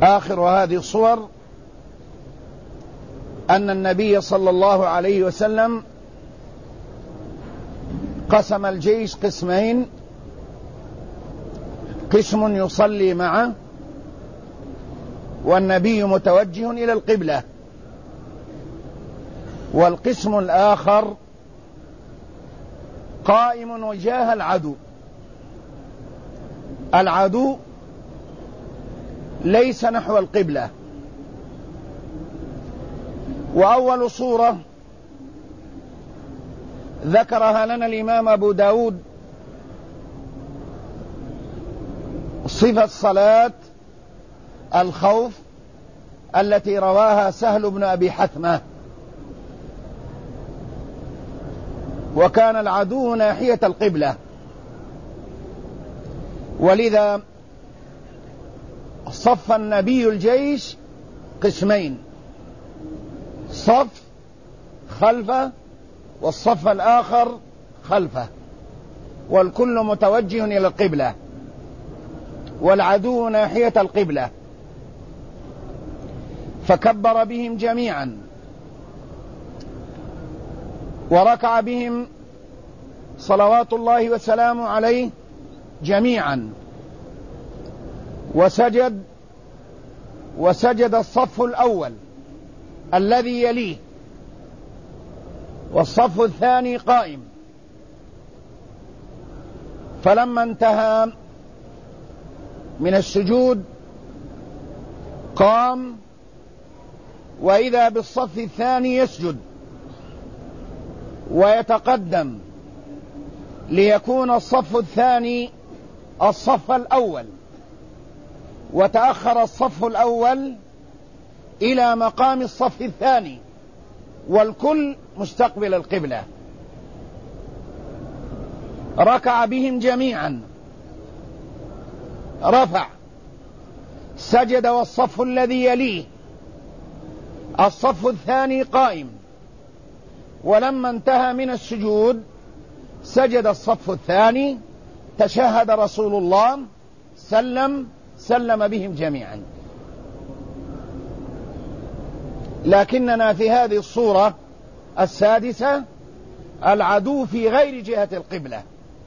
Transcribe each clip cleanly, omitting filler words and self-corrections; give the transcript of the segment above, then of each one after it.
آخر هذه الصور أن النبي صلى الله عليه وسلم قسم الجيش قسمين: قسم يصلي معه والنبي متوجه إلى القبلة، والقسم الآخر قائم وجاه العدو. العدو ليس نحو القبلة. وأول صورة ذكرها لنا الإمام أبو داود صفة صلاة الخوف التي رواها سهل بن أبي حثمة. وكان العدو ناحية القبلة، ولذا صف النبي الجيش قسمين: صف خلفه والصف الآخر خلفه، والكل متوجه إلى القبلة، والعدو ناحية القبلة. فكبر بهم جميعا وركع بهم صلوات الله وسلامه عليه جميعا، وسجد الصف الأول الذي يليه، والصف الثاني قائم. فلما انتهى من السجود قام، وإذا بالصف الثاني يسجد ويتقدم ليكون الصف الثاني الصف الأول، وتأخر الصف الأول إلى مقام الصف الثاني، والكل مستقبل القبلة. ركع بهم جميعا، رفع، سجد، والصف الذي يليه الصف الثاني قائم، ولما انتهى من السجود سجد الصف الثاني، تشهد رسول الله، سلم بهم جميعا. لكننا في هذه الصورة السادسة العدو في غير جهة القبلة،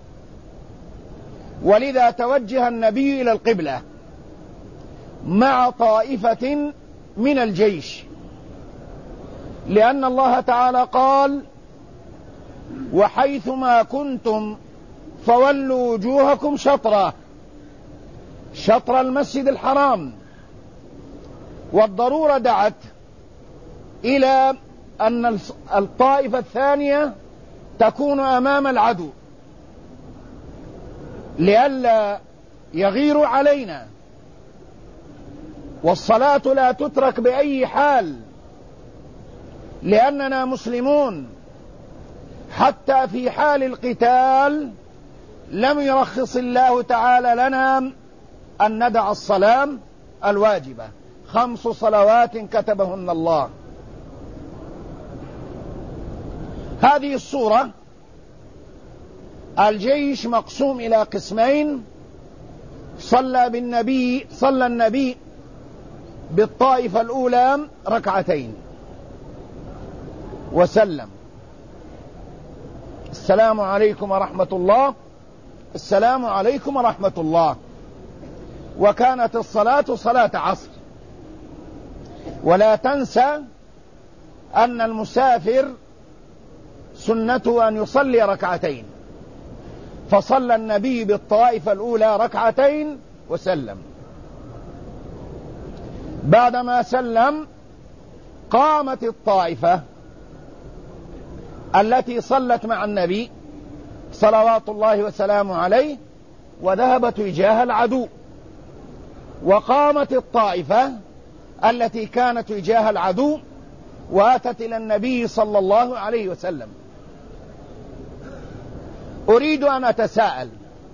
ولذا توجه النبي إلى القبلة مع طائفة من الجيش، لأن الله تعالى قال: وحيثما كنتم فولوا وجوهكم شطر المسجد الحرام. والضرورة دعت إلى أن الطائفة الثانية تكون أمام العدو لئلا يغيروا علينا، والصلاة لا تترك بأي حال، لأننا مسلمون. حتى في حال القتال لم يرخص الله تعالى لنا أن ندع الصلاة الواجبة، 5 صلوات كتبهن الله. هذه الصورة الجيش مقسوم إلى قسمين: صلى النبي بالطائفة الأولى ركعتين وسلم: السلام عليكم ورحمة الله، السلام عليكم ورحمة الله. وكانت الصلاة صلاة عصر. ولا تنسى أن المسافر سنته أن يصلي ركعتين، فصلى النبي بالطائفة الأولى ركعتين وسلم. بعدما سلم قامت الطائفة التي صلت مع النبي صلوات الله وسلامه عليه وذهبت وجاه العدو، وقامت الطائفة التي كانت وجاه العدو واتت إلى النبي صلى الله عليه وسلم. أريد أن أتساءل: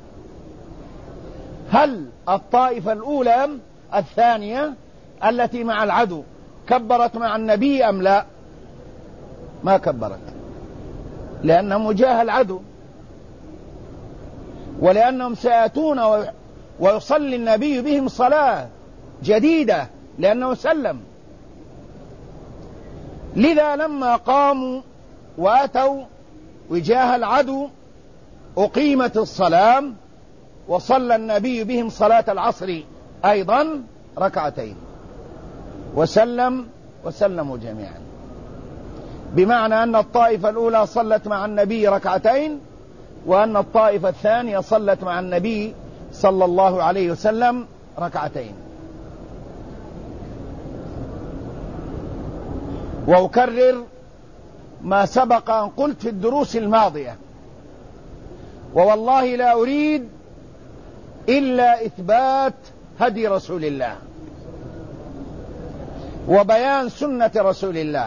هل الطائفة الأولى الثانية التي مع العدو كبرت مع النبي أم لا؟ ما كبرت، لأنهم وجاه العدو، ولأنهم سيأتون ويصلي النبي بهم صلاة جديدة لأنه سلم. لذا لما قاموا وأتوا وجاه العدو أقيمت الصلاة، وصلى النبي بهم صلاة العصر أيضا ركعتين وسلموا جميعا، بمعنى أن الطائفة الأولى صلت مع النبي ركعتين، وأن الطائفة الثانية صلت مع النبي صلى الله عليه وسلم ركعتين. وأكرر ما سبق أن قلت في الدروس الماضية، ووالله لا أريد إلا إثبات هدي رسول الله وبيان سنة رسول الله،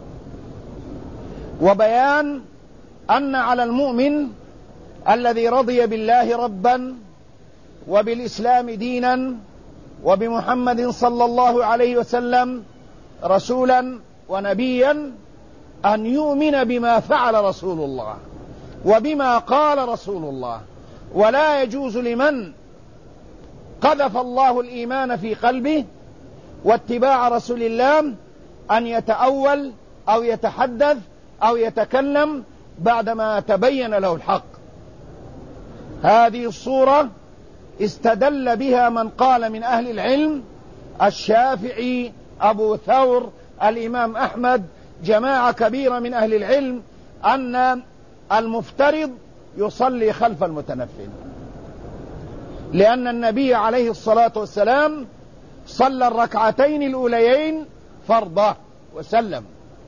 وبيان أن على المؤمن الذي رضي بالله ربا وبالإسلام دينا وبمحمد صلى الله عليه وسلم رسولا ونبيا أن يؤمن بما فعل رسول الله وبما قال رسول الله. ولا يجوز لمن قذف الله الإيمان في قلبه واتباع رسول الله أن يتأول أو يتحدث أو يتكلم بعدما تبين له الحق. هذه الصورة استدل بها من قال من أهل العلم، الشافعي، أبو ثور، الإمام أحمد، جماعة كبيرة من أهل العلم، أن المفترض يصلي خلف المتنفل، لأن النبي عليه الصلاة والسلام صلى الركعتين الأوليين فرضه وسلم.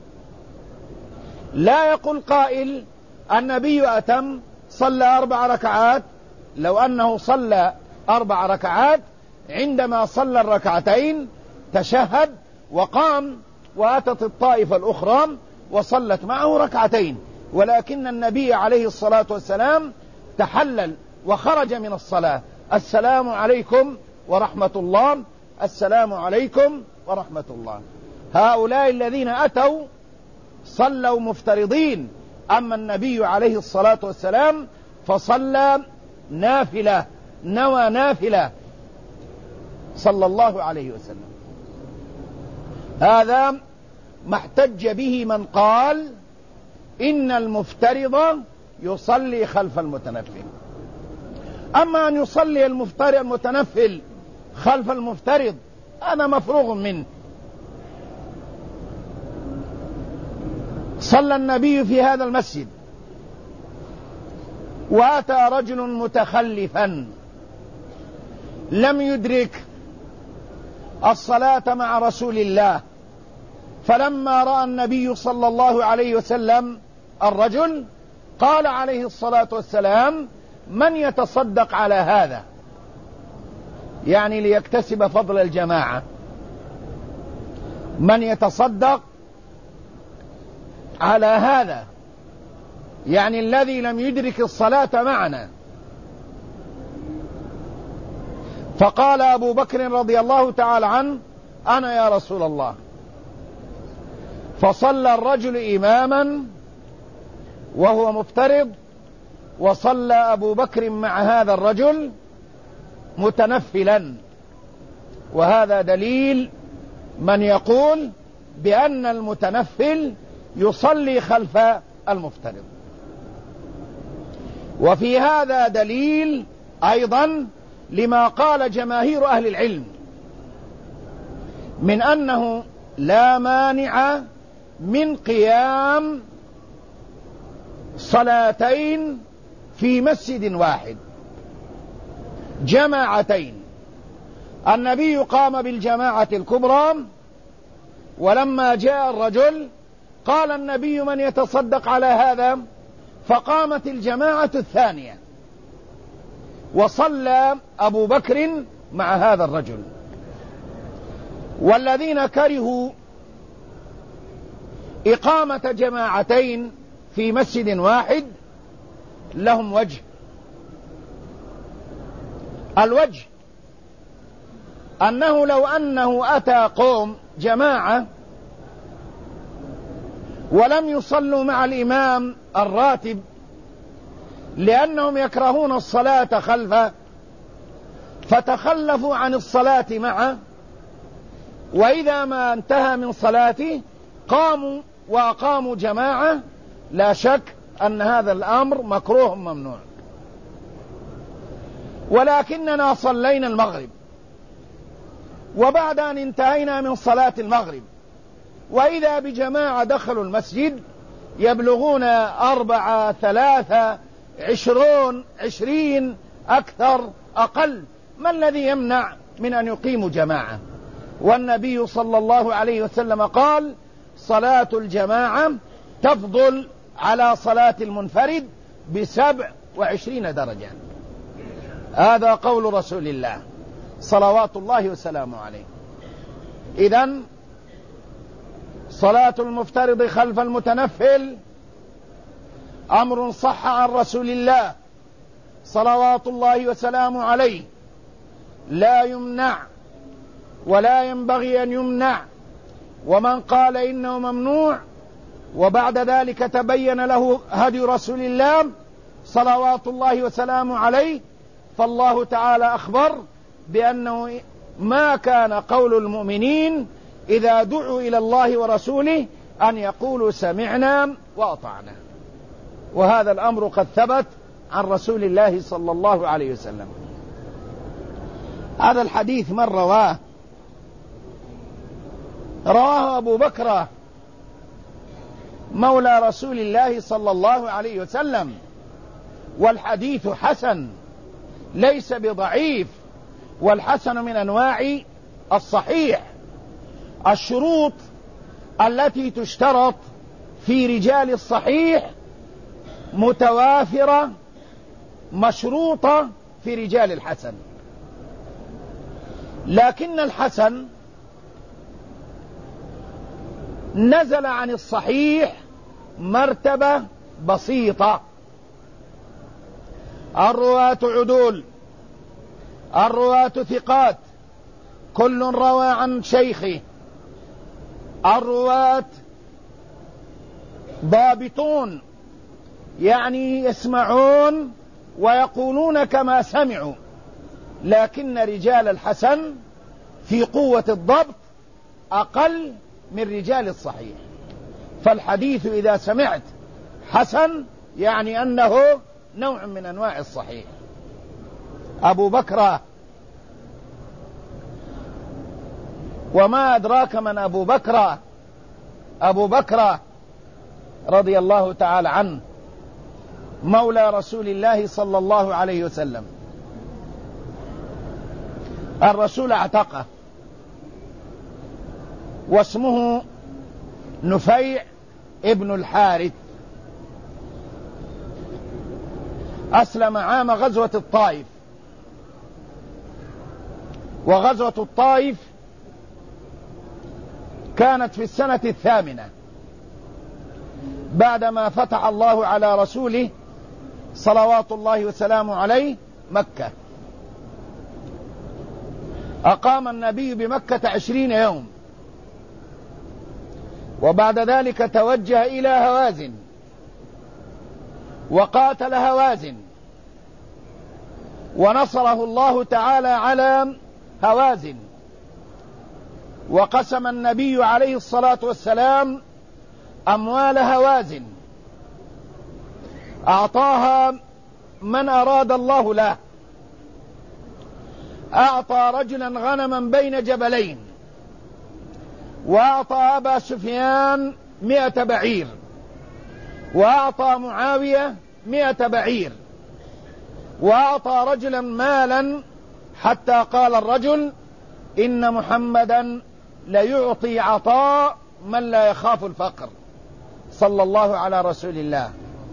لا يقول قائل النبي أتم صلى 4 ركعات، لو أنه صلى 4 ركعات عندما صلى الركعتين تشهد وقام، وأتت الطائفة الأخرى وصلت معه ركعتين، ولكن النبي عليه الصلاة والسلام تحلل وخرج من الصلاة: السلام عليكم ورحمة الله، السلام عليكم ورحمة الله. هؤلاء الذين أتوا صلوا مفترضين، أما النبي عليه الصلاة والسلام فصلى نافلة، نوى نافلة صلى الله عليه وسلم. هذا ما احتج به من قال إن المفترض يصلي خلف المتنفل. أما أن يصلي المتنفل خلف المفترض هذا مفروغ منه. صلى النبي في هذا المسجد وأتى رجل متخلفا لم يدرك الصلاة مع رسول الله، فلما رأى النبي صلى الله عليه وسلم الرجل قال عليه الصلاة والسلام: من يتصدق على هذا؟ يعني ليكتسب فضل الجماعة. من يتصدق على هذا؟ يعني الذي لم يدرك الصلاة معنا. فقال أبو بكر رضي الله تعالى عنه: أنا يا رسول الله. فصلى الرجل إماما وهو مفترض، وصلى أبو بكر مع هذا الرجل متنفلا. وهذا دليل من يقول بأن المتنفل يصلي خلف المفترض. وفي هذا دليل أيضا لما قال جماهير أهل العلم من أنه لا مانع من قيام صلاتين في مسجد واحد، جماعتين. النبي قام بالجماعة الكبرى، ولما جاء الرجل قال النبي: من يتصدق على هذا؟ فقامت الجماعة الثانية، وصلى أبو بكر مع هذا الرجل. والذين كرهوا إقامة جماعتين في مسجد واحد لهم وجه. الوجه أنه لو أنه أتى قوم جماعة ولم يصلوا مع الإمام الراتب لأنهم يكرهون الصلاة خلفه، فتخلفوا عن الصلاة معه، وإذا ما انتهى من صلاته قاموا وأقاموا جماعة، لا شك أن هذا الأمر مكروه ممنوع. ولكننا صلينا المغرب، وبعد أن انتهينا من صلاة المغرب وإذا بجماعة دخلوا المسجد يبلغون 4 3 20 أكثر أقل، ما الذي يمنع من أن يقيموا جماعة؟ والنبي صلى الله عليه وسلم قال: صلاة الجماعة تفضل على صلاة المنفرد ب27 درجة. هذا قول رسول الله صلوات الله وسلامه عليه. إذن صلاة المفترض خلف المتنفل أمر صح عن رسول الله صلوات الله وسلامه عليه، لا يمنع ولا ينبغي أن يمنع. ومن قال إنه ممنوع وبعد ذلك تبين له هدي رسول الله صلوات الله وسلامه عليه، فالله تعالى أخبر بأنه ما كان قول المؤمنين إذا دعوا إلى الله ورسوله أن يقولوا سمعنا وأطعنا، وهذا الأمر قد ثبت عن رسول الله صلى الله عليه وسلم. هذا الحديث من رواه أبو بكر مولى رسول الله صلى الله عليه وسلم، والحديث حسن ليس بضعيف، والحسن من أنواع الصحيح. الشروط التي تشترط في رجال الصحيح متوافرة مشروطة في رجال الحسن، لكن الحسن نزل عن الصحيح مرتبة بسيطة. الرواة عدول، الرواة ثقات، كل روى عن شيخه، الرواة ضابطون، يعني يسمعون ويقولون كما سمعوا، لكن رجال الحسن في قوة الضبط أقل من رجال الصحيح. فالحديث إذا سمعت حسن يعني أنه نوع من أنواع الصحيح. أبو بكر، وما أدراك من أبو بكر؟ أبو بكر رضي الله تعالى عنه مولى رسول الله صلى الله عليه وسلم، الرسول اعتقه، واسمه نفيع ابن الحارث، أسلم عام غزوة الطائف. وغزوة الطائف كانت في السنة 8 بعدما فتح الله على رسوله صلوات الله وسلامه عليه مكة. أقام النبي بمكة 20 يوم، وبعد ذلك توجه إلى هوازن وقاتل هوازن، ونصره الله تعالى على هوازن. وقسم النبي عليه الصلاة والسلام أموال هوازن، أعطاها من أراد الله له. أعطى رجلا غنما بين جبلين، وأعطى أبا سفيان 100 بعير، وأعطى معاوية 100 بعير، وأعطى رجلا مالا حتى قال الرجل: إن محمدا ليعطي عطاء من لا يخاف الفقر، صلى الله على رسول الله.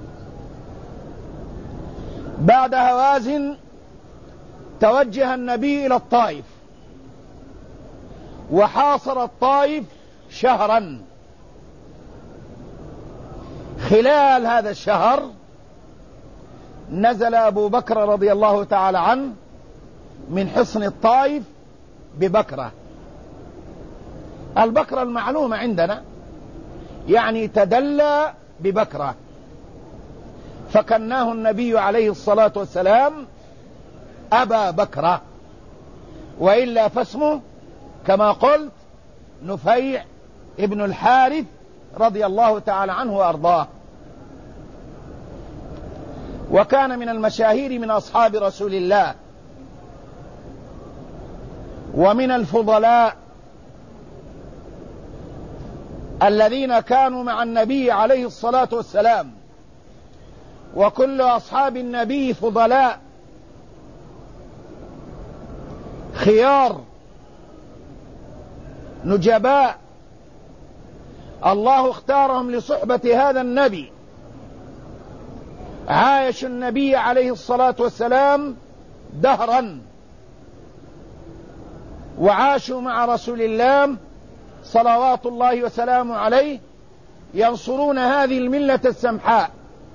بعد هوازن توجه النبي إلى الطائف، وحاصر الطائف شهرا. خلال هذا الشهر نزل أبو بكر رضي الله تعالى عنه من حصن الطائف ببكرة. البكرة المعلومة عندنا يعني تدلى ببكرة، فكناه النبي عليه الصلاة والسلام أبا بكرة، وإلا فاسمه كما قلت نفيع ابن الحارث رضي الله تعالى عنه وأرضاه، وكان من المشاهير من أصحاب رسول الله ومن الفضلاء الذين كانوا مع النبي عليه الصلاة والسلام، وكل أصحاب النبي فضلاء خيار نجباء، الله اختارهم لصحبة هذا النبي، عايش النبي عليه الصلاة والسلام دهرا، وعاشوا مع رسول الله صلوات الله وسلامه عليه ينصرون هذه الملة السمحاء.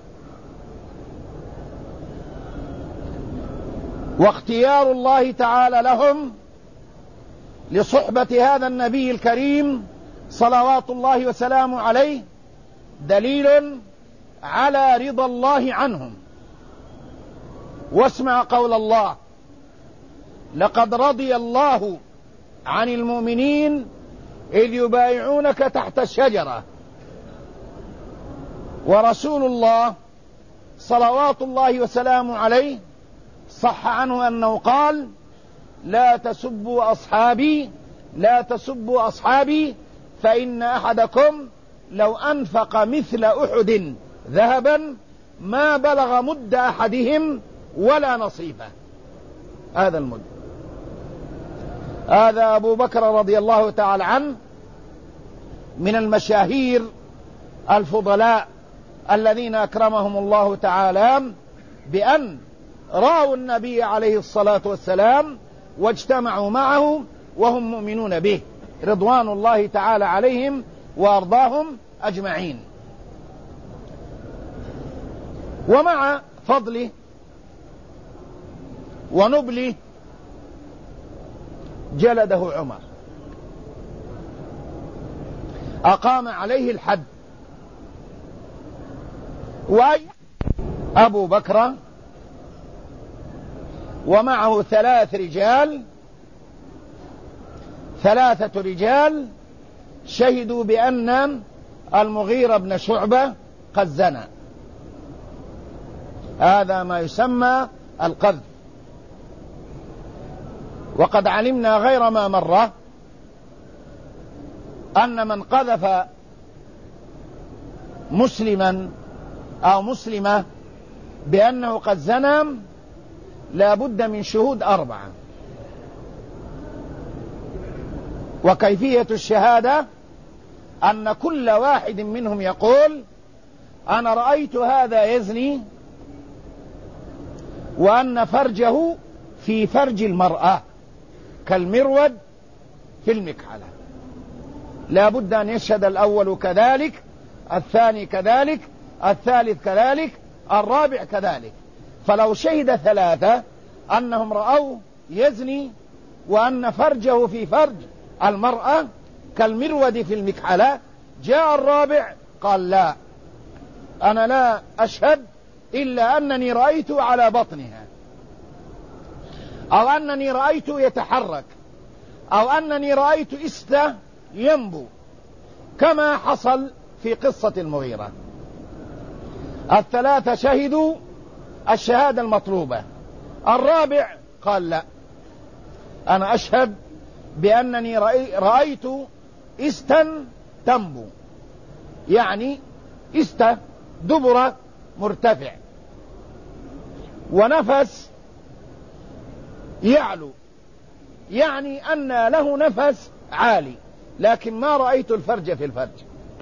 واختيار الله تعالى لهم لصحبة هذا النبي الكريم صلوات الله وسلامه عليه دليل على رضا الله عنهم. واسمع قول الله: لقد رضي الله عن المؤمنين إذ يبايعونك تحت الشجرة. ورسول الله صلوات الله وسلامه عليه صح عنه أنه قال: لا تسبوا أصحابي، لا تسبوا أصحابي، فإن أحدكم لو أنفق مثل أحد ذهبا ما بلغ مد أحدهم ولا نصيبه. هذا المد. هذا أبو بكر رضي الله تعالى عنه من المشاهير الفضلاء الذين أكرمهم الله تعالى بأن رأوا النبي عليه الصلاة والسلام واجتمعوا معه وهم مؤمنون به رضوان الله تعالى عليهم وأرضاهم أجمعين. ومع فضله ونبله جلده عمر، أقام عليه الحد. وأبو بكر ومعه ثلاثة رجال شهدوا بأن المغيرة بن شعبة قد زنى. هذا ما يسمى القذف. وقد علمنا غير ما مرة أن من قذف مسلما أو مسلمة بأنه قد زنى لا بد من شهود 4. وكيفية الشهادة أن كل واحد منهم يقول: أنا رأيت هذا يزني وأن فرجه في فرج المرأة كالمرود في المكحلة. لا بد أن يشهد الأول كذلك، الثاني كذلك، الثالث كذلك، الرابع كذلك. فلو شهد 3 أنهم رأوا يزني وأن فرجه في فرج المرأة كالمرود في المكحلة، جاء الرابع قال: لا، أنا لا أشهد إلا أنني رأيت على بطنها، أو أنني رأيت يتحرك، أو أنني رأيت إسته ينبو، كما حصل في قصة المغيرة. 3 شهدوا الشهادة المطلوبة. الرابع قال: لا، أنا أشهد بأنني رأيت إستا تنبو، يعني إسته دبر مرتفع ونفس يعلو، يعني أن له نفس عالي، لكن ما رأيت الفرج في الفرج.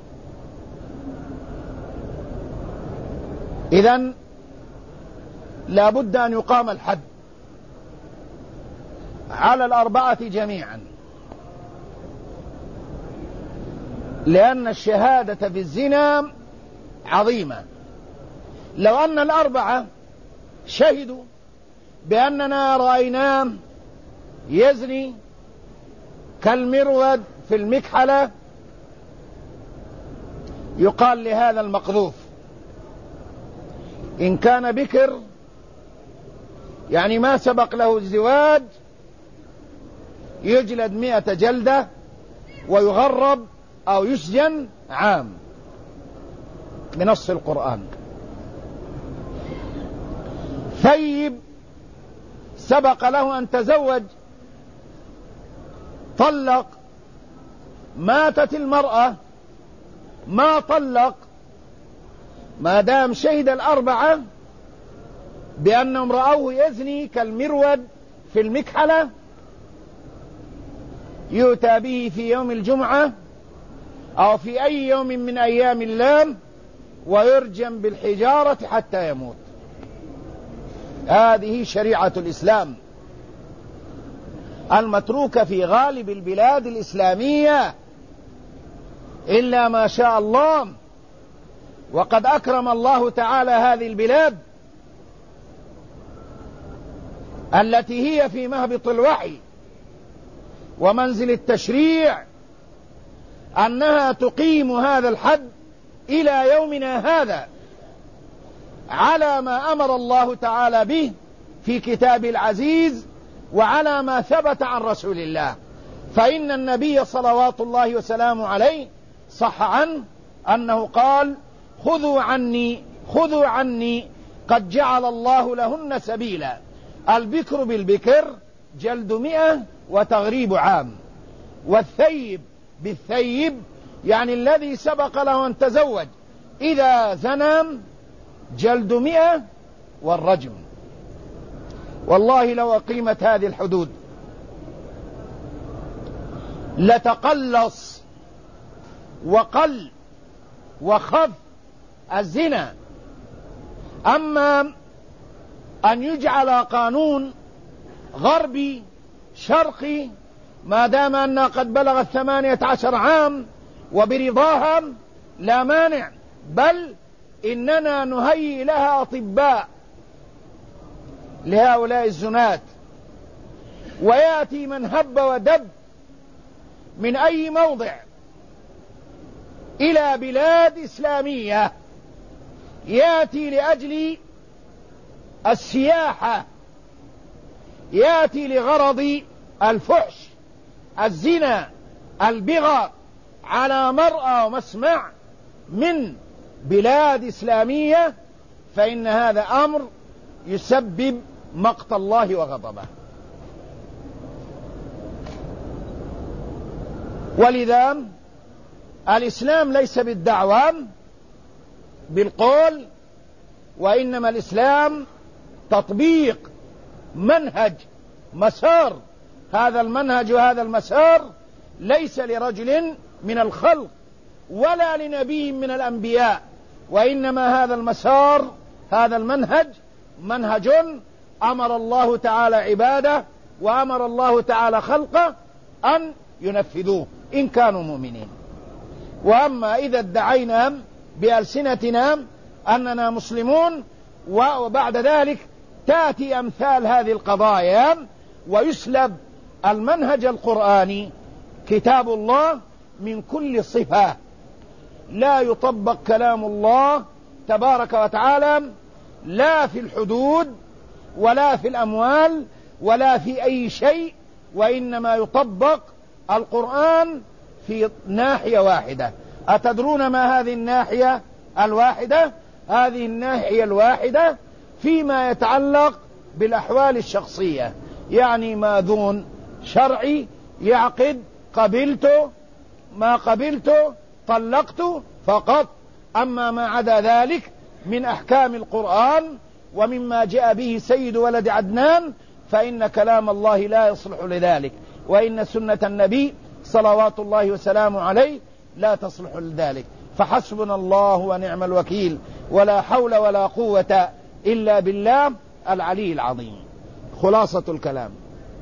إذن لا بد أن يقام الحد على 4 جميعا، لأن الشهادة في الزنا عظيمة. لو أن 4 شهدوا بأننا رأيناه يزني كالمرود في المكحلة، يقال لهذا المقذوف إن كان بكر، يعني ما سبق له الزواج، يجلد 100 جلدة ويغرب أو يسجن عام بنص القرآن. ثيب سبق له أن تزوج، طلق، ماتت المرأة، ما طلق، ما دام شهد الأربعة بأنهم رأوه يزني كالمرود في المكحلة، يؤتى به في يوم الجمعة أو في أي يوم من أيام الله ويرجم بالحجارة حتى يموت. هذه شريعة الإسلام المتروكة في غالب البلاد الإسلامية إلا ما شاء الله، وقد أكرم الله تعالى هذه البلاد التي هي في مهبط الوحي ومنزل التشريع أنها تقيم هذا الحد إلى يومنا هذا على ما أمر الله تعالى به في كتاب العزيز وعلى ما ثبت عن رسول الله. فإن النبي صلوات الله وسلامه عليه صح عنه أنه قال: خذوا عني قد جعل الله لهن سبيلا، البكر بالبكر جلد 100 وتغريب عام، والثيب بالثيب يعني الذي سبق له أن تزوج إذا زنى جلد 100 والرجم. والله لو أقيمت هذه الحدود لتقلص وقل وخف الزنا. أما أن يجعل قانون غربي شرقي ما دام أنها قد بلغت 18 عام وبرضاها لا مانع، بل إننا نهيئ لها أطباء لهؤلاء الزنات، ويأتي من هب ودب من أي موضع إلى بلاد إسلامية، يأتي لأجل السياحة، يأتي لغرض الفحش، الزنا، البغى على مرأى ومسمع من بلاد إسلامية، فإن هذا أمر يسبب مقت الله وغضبه. ولذا الإسلام ليس بالدعوة بالقول، وإنما الإسلام تطبيق منهج مسار. هذا المنهج وهذا المسار ليس لرجل من الخلق ولا لنبي من الأنبياء، وإنما هذا المسار، هذا المنهج منهج أمر الله تعالى عباده وأمر الله تعالى خلقه أن ينفذوه إن كانوا مؤمنين. وأما إذا ادعينا بألسنتنا أننا مسلمون وبعد ذلك تأتي أمثال هذه القضايا ويسلب المنهج القرآني كتاب الله من كل صفة، لا يطبق كلام الله تبارك وتعالى لا في الحدود ولا في الأموال ولا في أي شيء، وإنما يطبق القرآن في ناحية واحدة. أتدرون ما هذه الناحية الواحدة؟ هذه الناحية الواحدة فيما يتعلق بالأحوال الشخصية، يعني ما دون شرعي يعقد قبلته ما قبلته طلقته فقط. أما ما عدا ذلك من أحكام القرآن ومما جاء به سيد ولد عدنان فإن كلام الله لا يصلح لذلك، وإن سنة النبي صلوات الله وسلامه عليه لا تصلح لذلك. فحسبنا الله ونعم الوكيل، ولا حول ولا قوة إلا بالله العلي العظيم. خلاصة الكلام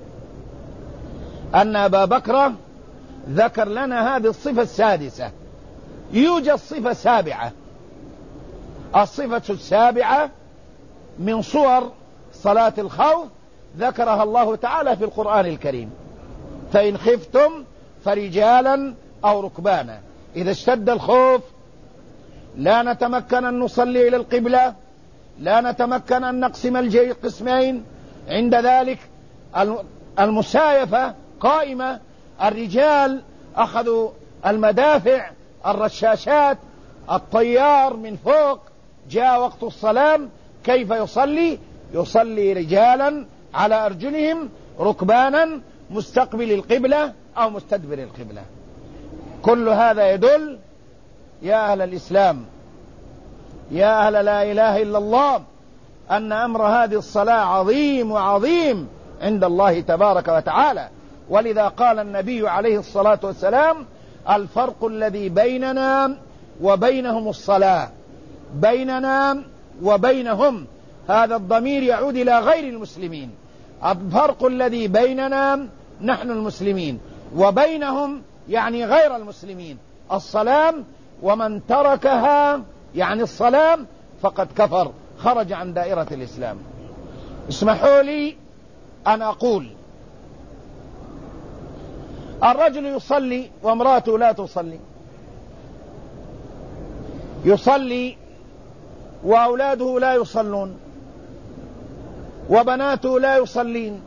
أن أبا بكر ذكر لنا هذه الصفة السادسة. يوجد صفة سابعة، الصفة السابعة من صور صلاة الخوف ذكرها الله تعالى في القرآن الكريم: فإن خفتم فرجالا أو ركبانا. إذا اشتد الخوف لا نتمكن أن نصلي إلى القبلة، لا نتمكن أن نقسم الجيش قسمين، عند ذلك المسايفة قائمة، الرجال أخذوا المدافع، الرشاشات، الطيار من فوق. جاء وقت الصلاة كيف يصلي؟ يصلي رجالا على أرجلهم ركبانا مستقبل القبلة أو مستدبر القبلة. كل هذا يدل يا أهل الإسلام، يا أهل لا إله إلا الله، أن أمر هذه الصلاة عظيم وعظيم عند الله تبارك وتعالى. ولذا قال النبي عليه الصلاة والسلام: الفرق الذي بيننا وبينهم الصلاة. بيننا وبينهم، هذا الضمير يعود إلى غير المسلمين. الفرق الذي بيننا نحن المسلمين وبينهم يعني غير المسلمين الصلاة، ومن تركها يعني الصلاة فقد كفر، خرج عن دائرة الإسلام. اسمحوا لي أن أقول: الرجل يصلي وامرأته لا تصلي، يصلي وأولاده لا يصلون، وبناته لا يصلين.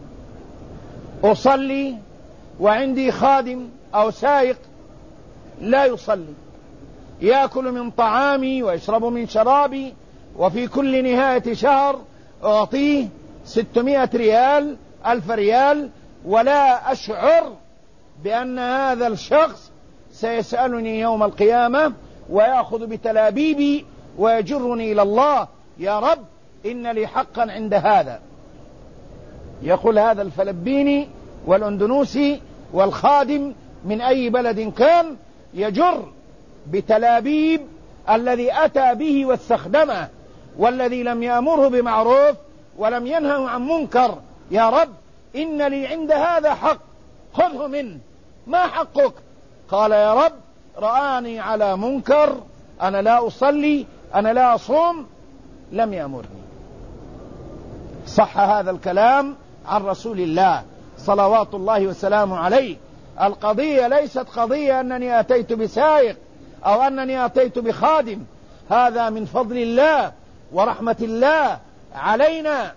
أصلي وعندي خادم أو سائق لا يصلي، يأكل من طعامي ويشرب من شرابي، وفي كل نهاية شهر أعطيه 600 ريال 1000 ريال، ولا أشعر بأن هذا الشخص سيسألني يوم القيامة ويأخذ بتلابيبي ويجرني إلى الله: يا رب إن لي حقا عند هذا. يقول هذا الفلبيني والأندونوسي والخادم من أي بلد كان يجر بتلابيب الذي أتى به واستخدمه، والذي لم يأمره بمعروف ولم ينهه عن منكر: يا رب إن لي عند هذا حق خذه منه. ما حقك؟ قال: يا رب رآني على منكر، أنا لا أصلي، أنا لا أصوم، لم يأمرني. صح هذا الكلام عن رسول الله صلوات الله وسلامه عليه. القضية ليست قضية أنني أتيت بسائق أو أنني أتيت بخادم، هذا من فضل الله ورحمة الله علينا،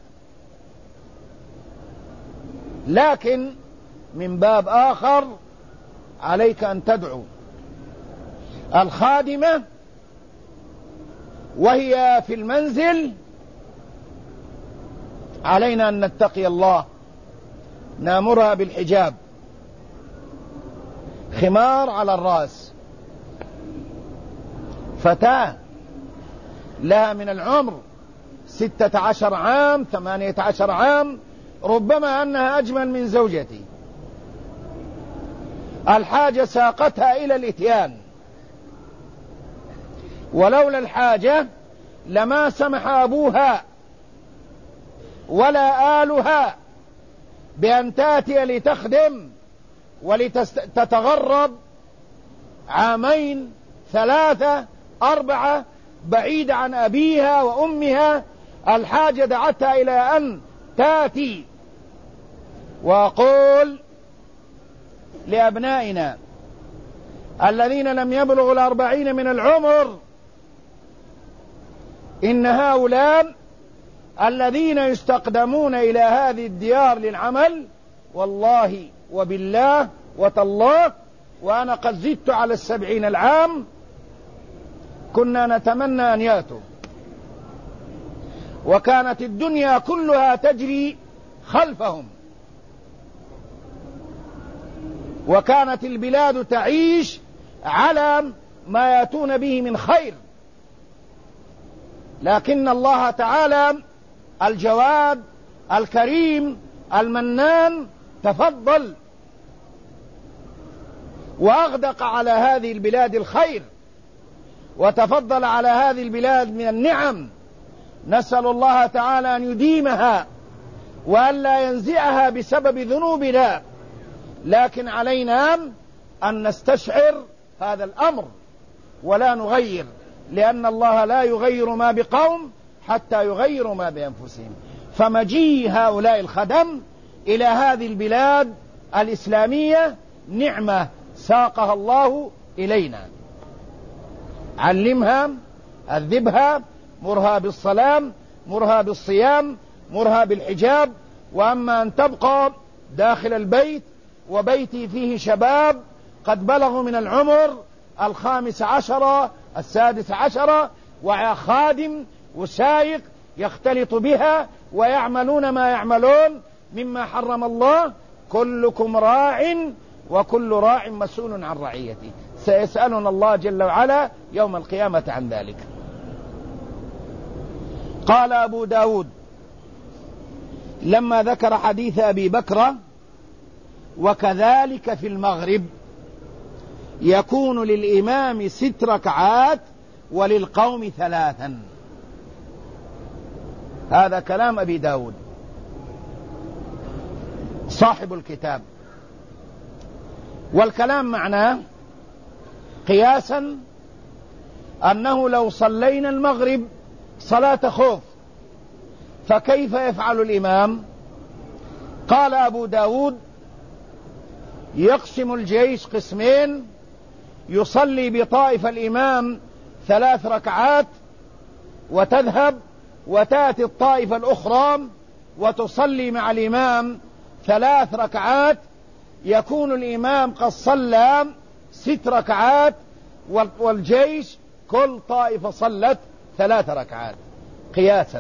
لكن من باب آخر عليك أن تدعو الخادمة وهي في المنزل. علينا أن نتقي الله، نأمرها بالحجاب، خمار على الرأس، فتاة لها من العمر 16 عام 18 عام، ربما أنها أجمل من زوجتي، الحاجة ساقتها إلى الإتيان، ولولا الحاجة لما سمح أبوها ولا آلها بأن تأتي لتخدم ولتتغرب 2 3 4 بعيدة عن أبيها وأمها. الحاجة دعتها إلى أن تأتي. وأقول لأبنائنا الذين لم يبلغوا 40 من العمر: إن هؤلاء الذين يستقدمون إلى هذه الديار للعمل، والله وبالله وتالله وأنا قد زدت على 70 العام، كنا نتمنى أن يأتوا، وكانت الدنيا كلها تجري خلفهم، وكانت البلاد تعيش على ما يأتون به من خير. لكن الله تعالى الجواد الكريم المنان تفضل وأغدق على هذه البلاد الخير، وتفضل على هذه البلاد من النعم. نسأل الله تعالى أن يديمها وأن لا ينزعها بسبب ذنوبنا، لكن علينا أن نستشعر هذا الأمر ولا نغير، لأن الله لا يغير ما بقوم حتى يغيروا ما بأنفسهم. فمجيء هؤلاء الخدم إلى هذه البلاد الإسلامية نعمة ساقها الله إلينا. علمها، أذبها، مرها بالصلاة، مرها بالصيام، مرها بالحجاب. وأما أن تبقى داخل البيت وبيتي فيه شباب قد بلغوا من العمر 15 16، وخادم وسائق يختلط بها ويعملون ما يعملون مما حرم الله. كلكم راع وكل راع مسؤول عن رعيته، سيسألنا الله جل وعلا يوم القيامة عن ذلك. قال أبو داود لما ذكر حديث أبي بكر: وكذلك في المغرب يكون للإمام 6 ركعات وللقوم 3. هذا كلام أبي داود صاحب الكتاب، والكلام معناه قياسا أنه لو صلينا المغرب صلاة خوف فكيف يفعل الإمام؟ قال أبو داود: يقسم الجيش قسمين، يصلي بطائفة الإمام 3 ركعات وتذهب، وتأتي الطائفة الأخرى وتصلي مع الإمام 3 ركعات، يكون الإمام قد صلى 6 ركعات والجيش كل طائفة صلت 3 ركعات قياسا.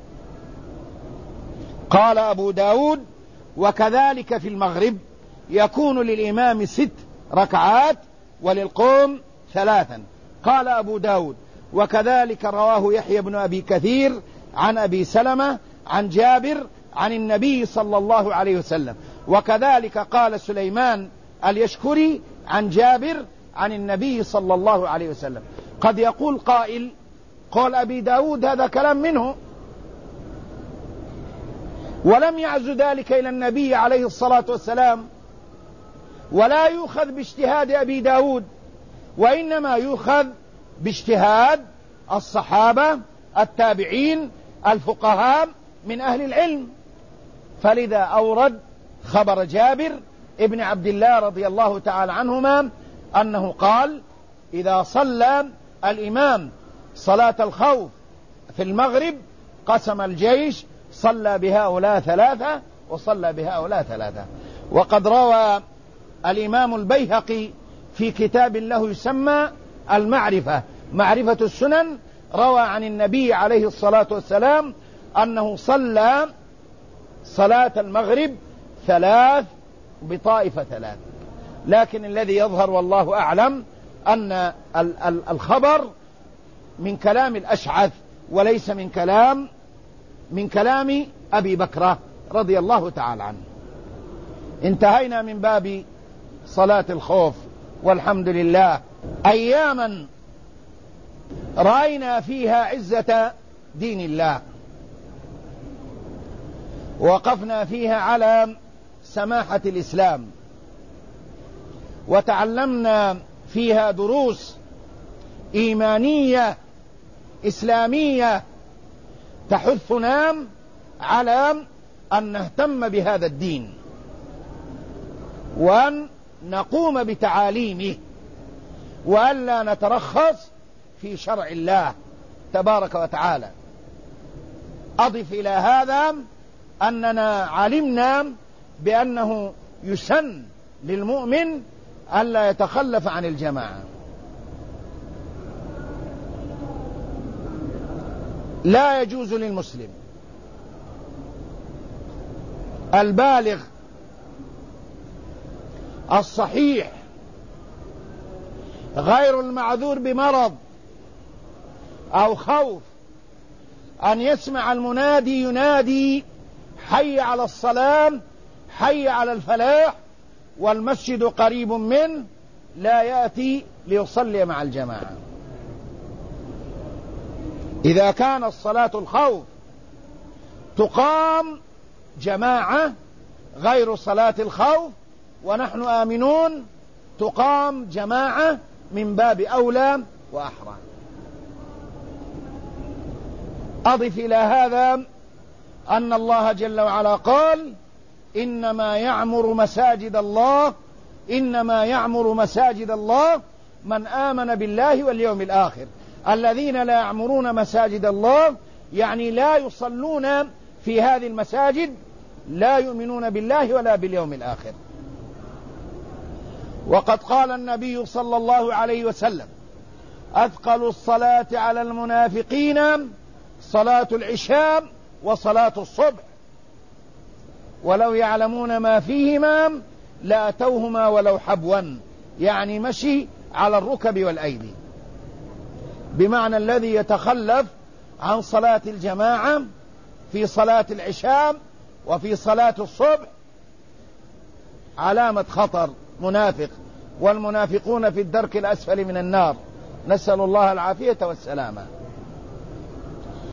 قال أبو داود: وكذلك في المغرب يكون للإمام 6 ركعات وللقوم 3. قال أبو داود: وكذلك رواه يحيى بن أبي كثير عن أبي سلمة عن جابر عن النبي صلى الله عليه وسلم. وكذلك قال سليمان اليشكري عن جابر عن النبي صلى الله عليه وسلم. قد يقول قائل: قال أبي داود هذا كلام منه، ولم يعز ذلك إلى النبي عليه الصلاة والسلام، ولا يؤخذ باجتهاد أبي داود، وإنما يؤخذ باجتهاد الصحابة التابعين الفقهاء من أهل العلم. فلذا أورد خبر جابر ابن عبد الله رضي الله تعالى عنهما أنه قال: إذا صلى الإمام صلاة الخوف في المغرب قسم الجيش، صلى بهؤلاء 3 وصلى بهؤلاء 3. وقد روى الإمام البيهقي في كتاب له يسمى المعرفة، معرفة السنن، روى عن النبي عليه الصلاة والسلام أنه صلى صلاة المغرب 3 بطائفة 3. لكن الذي يظهر والله أعلم أن الخبر من كلام الأشعث وليس من كلام أبي بكر رضي الله تعالى عنه. انتهينا من باب صلاة الخوف، والحمد لله. أياما رأينا فيها عزة دين الله، وقفنا فيها على سماحة الإسلام، وتعلمنا فيها دروس إيمانية إسلامية تحثنا على أن نهتم بهذا الدين وأن نقوم بتعاليمه، وألا نترخص في شرع الله تبارك وتعالى. أضف إلى هذا أننا علمنا بأنه يسن للمؤمن ألا يتخلف عن الجماعة. لا يجوز للمسلم البالغ الصحيح غير المعذور بمرض أو خوف أن يسمع المنادي ينادي: حي على الصلاة، حي على الفلاح، والمسجد قريب منه، لا يأتي ليصلي مع الجماعة. إذا كان الصلاة الخوف تقام جماعة غير صلاة الخوف ونحن آمنون، تقام جماعة من باب أولى وأحرى. أضف إلى هذا أن الله جل وعلا قال: إنما يعمر مساجد الله من آمن بالله واليوم الآخر. الذين لا يعمرون مساجد الله يعني لا يصلون في هذه المساجد، لا يؤمنون بالله ولا باليوم الآخر. وقد قال النبي صلى الله عليه وسلم: أثقل الصلاة على المنافقين صلاة العشاء وصلاة الصبح، ولو يعلمون ما فيهما لأتوهما ولو حبوا، يعني مشي على الركب والأيدي، بمعنى الذي يتخلف عن صلاة الجماعة في صلاة العشاء وفي صلاة الصبح علامة خطر، منافق، والمنافقون في الدرك الأسفل من النار، نسأل الله العافية والسلامة.